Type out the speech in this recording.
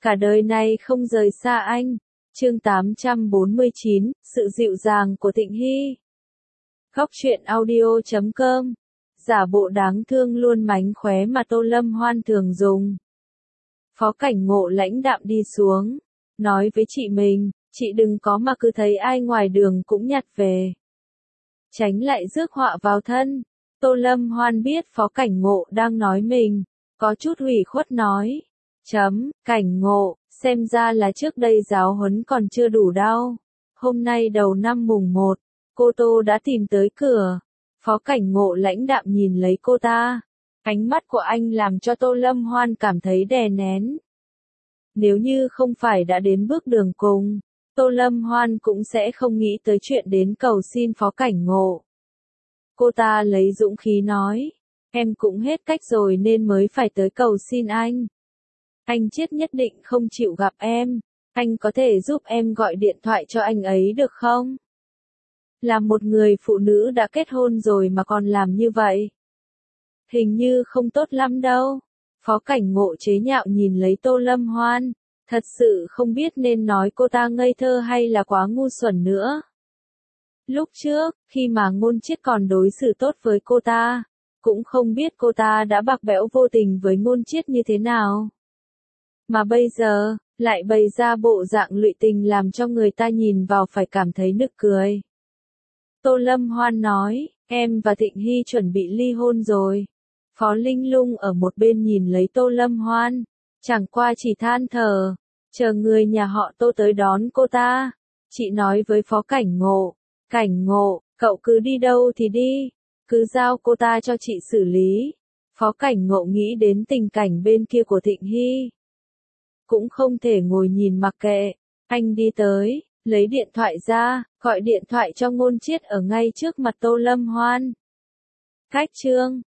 cả đời này không rời xa anh. Chương 849, sự dịu dàng của Thịnh Hy. Góc truyện audio.com. Giả bộ đáng thương luôn mánh khóe mà Tô Lâm Hoan thường dùng. Phó Cảnh Ngộ lãnh đạm đi xuống, nói với chị mình, chị đừng có mà cứ thấy ai ngoài đường cũng nhặt về, tránh lại rước họa vào thân. Tô Lâm Hoan biết Phó Cảnh Ngộ đang nói mình, có chút ủy khuất nói. Cảnh Ngộ, xem ra là trước đây giáo huấn còn chưa đủ đau. Hôm nay đầu năm mùng 1, cô Tô đã tìm tới cửa. Phó Cảnh Ngộ lãnh đạm nhìn lấy cô ta. Ánh mắt của anh làm cho Tô Lâm Hoan cảm thấy đè nén. Nếu như không phải đã đến bước đường cùng, Tô Lâm Hoan cũng sẽ không nghĩ tới chuyện đến cầu xin Phó Cảnh Ngộ. Cô ta lấy dũng khí nói, em cũng hết cách rồi nên mới phải tới cầu xin anh. Anh Chiết nhất định không chịu gặp em, anh có thể giúp em gọi điện thoại cho anh ấy được không? Là một người phụ nữ đã kết hôn rồi mà còn làm như vậy, hình như không tốt lắm đâu. Phó Cảnh Ngộ chế nhạo nhìn lấy Tô Lâm Hoan, thật sự không biết nên nói cô ta ngây thơ hay là quá ngu xuẩn nữa. Lúc trước, khi mà Ngôn Chiết còn đối xử tốt với cô ta, cũng không biết cô ta đã bạc bẽo vô tình với Ngôn Chiết như thế nào. Mà bây giờ, lại bày ra bộ dạng lụy tình làm cho người ta nhìn vào phải cảm thấy nực cười. Tô Lâm Hoan nói, em và Thịnh Hy chuẩn bị ly hôn rồi. Phó Linh Lung ở một bên nhìn lấy Tô Lâm Hoan, chẳng qua chỉ than thở, chờ người nhà họ Tô tới đón cô ta. Chị nói với Phó Cảnh Ngộ, cậu cứ đi đâu thì đi, cứ giao cô ta cho chị xử lý. Phó Cảnh Ngộ nghĩ đến tình cảnh bên kia của Thịnh Hy, cũng không thể ngồi nhìn mặc kệ. Anh đi tới, lấy điện thoại ra, gọi điện thoại cho Ngôn Chiết ở ngay trước mặt Tô Lâm Hoan. Cách chương